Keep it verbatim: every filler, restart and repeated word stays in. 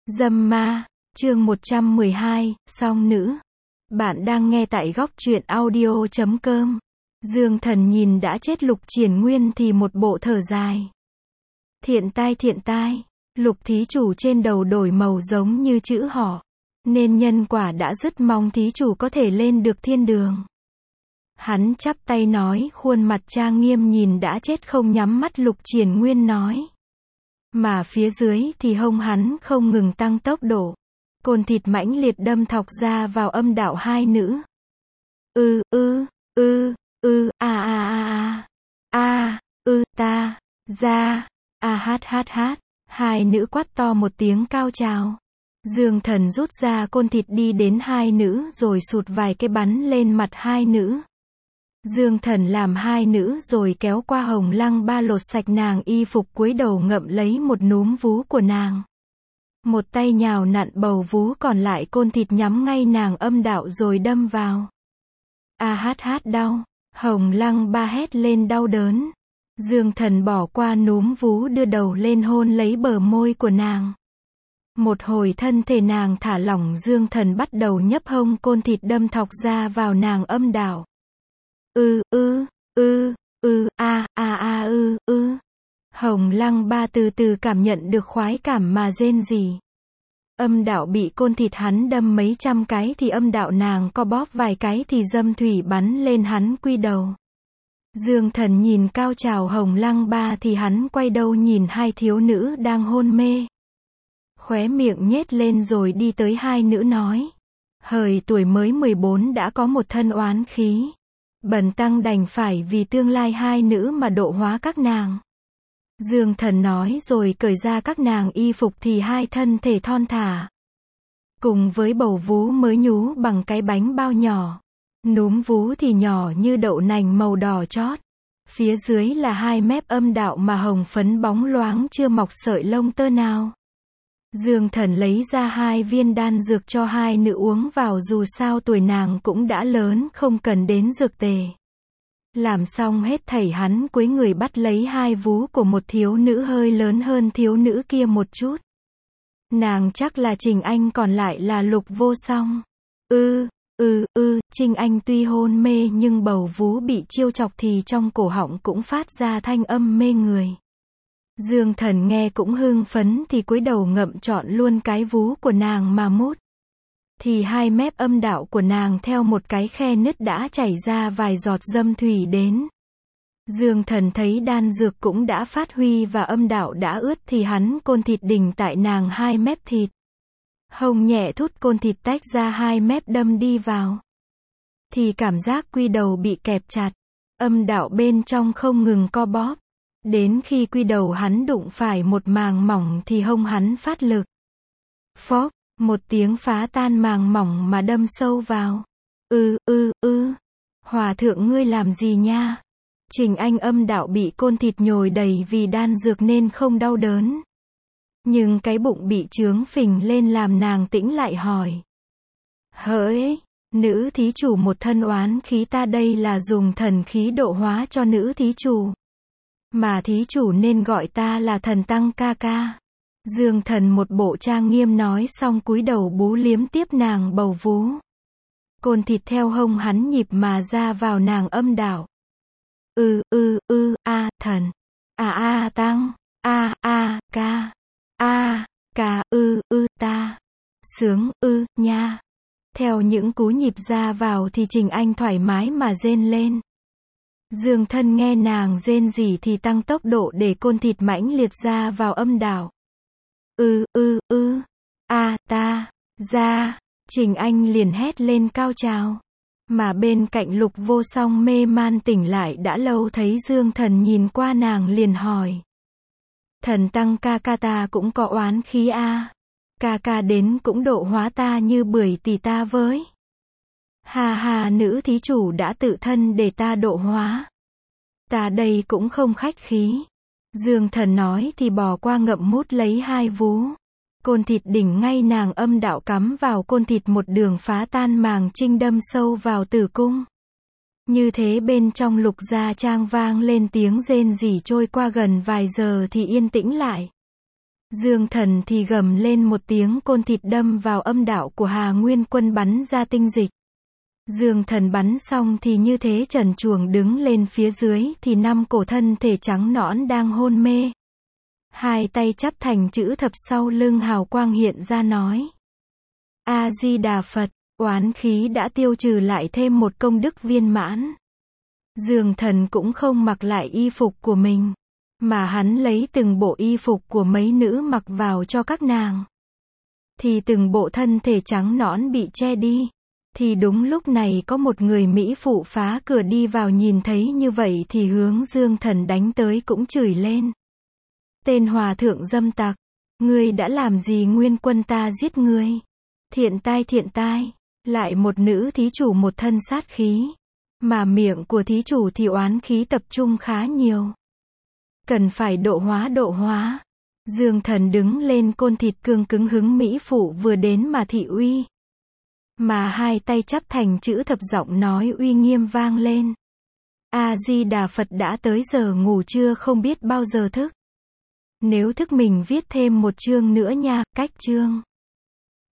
Dâm ma, chương một trăm mười hai, song nữ. Bạn đang nghe tại góc truyện audio chấm com. Dương Thần nhìn đã chết Lục Triển Nguyên thì một bộ thở dài. Thiện tai thiện tai, Lục thí chủ trên đầu đổi màu giống như chữ họ, nên nhân quả đã dứt, mong thí chủ có thể lên được thiên đường. Hắn chắp tay nói, khuôn mặt trang nghiêm nhìn đã chết không nhắm mắt Lục Triển Nguyên nói. Mà phía dưới thì hông hắn không ngừng tăng tốc độ. Côn thịt mãnh liệt đâm thọc ra vào âm đạo hai nữ. Ư, ư, ư, ư, a a a a, a, ư, ta, ra, a hát hát hát. Hai nữ quát to một tiếng cao trào. Dương Thần rút ra côn thịt đi đến hai nữ rồi sụt vài cái bắn lên mặt hai nữ. Dương Thần làm hai nữ rồi kéo qua hồng lăng ba lột sạch nàng y phục, cúi đầu ngậm lấy một núm vú của nàng. Một tay nhào nặn bầu vú, còn lại côn thịt nhắm ngay nàng âm đạo rồi đâm vào. A hát hát đau. Hồng lăng ba hét lên đau đớn. Dương Thần bỏ qua núm vú, đưa đầu lên hôn lấy bờ môi của nàng. Một hồi thân thể nàng thả lỏng, Dương Thần bắt đầu nhấp hông côn thịt đâm thọc ra vào nàng âm đạo. Ư, ư, ư, ư, a, a a ư, ư. Hồng lăng ba từ từ cảm nhận được khoái cảm mà rên rỉ. Âm đạo bị côn thịt hắn đâm mấy trăm cái thì âm đạo nàng co bóp vài cái thì dâm thủy bắn lên hắn quy đầu. Dương Thần nhìn cao trào hồng lăng ba thì hắn quay đầu nhìn hai thiếu nữ đang hôn mê. Khóe miệng nhếch lên rồi đi tới hai nữ nói. Hời tuổi mới mười bốn đã có một thân oán khí. Bần tăng đành phải vì tương lai hai nữ mà độ hóa các nàng. Dương Thần nói rồi cởi ra các nàng y phục thì hai thân thể thon thả. Cùng với bầu vú mới nhú bằng cái bánh bao nhỏ. Núm vú thì nhỏ như đậu nành màu đỏ chót. Phía dưới là hai mép âm đạo mà hồng phấn bóng loáng chưa mọc sợi lông tơ nào. Dương Thần lấy ra hai viên đan dược cho hai nữ uống vào, dù sao tuổi nàng cũng đã lớn, không cần đến dược tề. Làm xong hết thảy hắn cúi người bắt lấy hai vú của một thiếu nữ hơi lớn hơn thiếu nữ kia một chút. Nàng chắc là Trình Anh, còn lại là Lục Vô Song. Ư, ư, ư, Trình Anh tuy hôn mê nhưng bầu vú bị chiêu chọc thì trong cổ họng cũng phát ra thanh âm mê người. Dương Thần nghe cũng hưng phấn thì cúi đầu ngậm trọn luôn cái vú của nàng mà mút. Thì hai mép âm đạo của nàng theo một cái khe nứt đã chảy ra vài giọt dâm thủy đến. Dương Thần thấy đan dược cũng đã phát huy và âm đạo đã ướt thì hắn côn thịt đỉnh tại nàng hai mép thịt. Hông nhẹ thút côn thịt tách ra hai mép đâm đi vào. Thì cảm giác quy đầu bị kẹp chặt. Âm đạo bên trong không ngừng co bóp. Đến khi quy đầu hắn đụng phải một màng mỏng thì hông hắn phát lực. Phốc, một tiếng phá tan màng mỏng mà đâm sâu vào. Ư, ư, ư. Hòa thượng ngươi làm gì nha? Trình Anh âm đạo bị côn thịt nhồi đầy vì đan dược nên không đau đớn. Nhưng cái bụng bị chướng phình lên làm nàng tĩnh lại hỏi. Hỡi, nữ thí chủ một thân oán khí, ta đây là dùng thần khí độ hóa cho nữ thí chủ. Mà thí chủ nên gọi ta là thần tăng ca ca. Dương Thần một bộ trang nghiêm nói xong cúi đầu bú liếm tiếp nàng bầu vú. Côn thịt theo hông hắn nhịp mà ra vào nàng âm đạo. Ư, ư, ư, a, thần. A a tăng. A a, ca. A, ca, ư, ư, ta. Sướng, ư, nha. Theo những cú nhịp ra vào thì Trình Anh thoải mái mà rên lên. Dương Thân nghe nàng rên rỉ thì tăng tốc độ để côn thịt mãnh liệt ra vào âm đạo. Ư, ư, ư. A, ta. Ra. Trình Anh liền hét lên cao trào. Mà bên cạnh Lục Vô Song mê man tỉnh lại đã lâu thấy Dương Thần nhìn qua nàng liền hỏi. Thần tăng ca ca, ta cũng có oán khí a. À. Ca ca đến cũng độ hóa ta như bưởi tỷ ta với. Hà hà, nữ thí chủ đã tự thân để ta độ hóa. Ta đây cũng không khách khí. Dương Thần nói thì bò qua ngậm mút lấy hai vú. Côn thịt đỉnh ngay nàng âm đạo cắm vào côn thịt một đường phá tan màng trinh đâm sâu vào tử cung. Như thế bên trong Lục gia trang vang lên tiếng rên rỉ, trôi qua gần vài giờ thì yên tĩnh lại. Dương Thần thì gầm lên một tiếng, côn thịt đâm vào âm đạo của Hà Nguyên Quân bắn ra tinh dịch. Dương Thần bắn xong thì như thế trần truồng đứng lên phía dưới thì năm cổ thân thể trắng nõn đang hôn mê. Hai tay chắp thành chữ thập sau lưng hào quang hiện ra nói: A-di-đà Phật, oán khí đã tiêu trừ, lại thêm một công đức viên mãn. Dương Thần cũng không mặc lại y phục của mình, mà hắn lấy từng bộ y phục của mấy nữ mặc vào cho các nàng. Thì từng bộ thân thể trắng nõn bị che đi. Thì đúng lúc này có một người mỹ phụ phá cửa đi vào, nhìn thấy như vậy thì hướng Dương Thần đánh tới, cũng chửi lên: Tên hòa thượng dâm tặc, ngươi đã làm gì Nguyên Quân ta giết ngươi? Thiện tai thiện tai, lại một nữ thí chủ một thân sát khí, mà miệng của thí chủ thì oán khí tập trung khá nhiều. Cần phải độ hóa độ hóa. Dương Thần đứng lên, côn thịt cương cứng hứng mỹ phụ vừa đến mà thị uy. Mà hai tay chắp thành chữ thập, giọng nói uy nghiêm vang lên: A-di-đà Phật, đã tới giờ ngủ chưa không biết bao giờ thức. Nếu thức mình viết thêm một chương nữa nha. Cách chương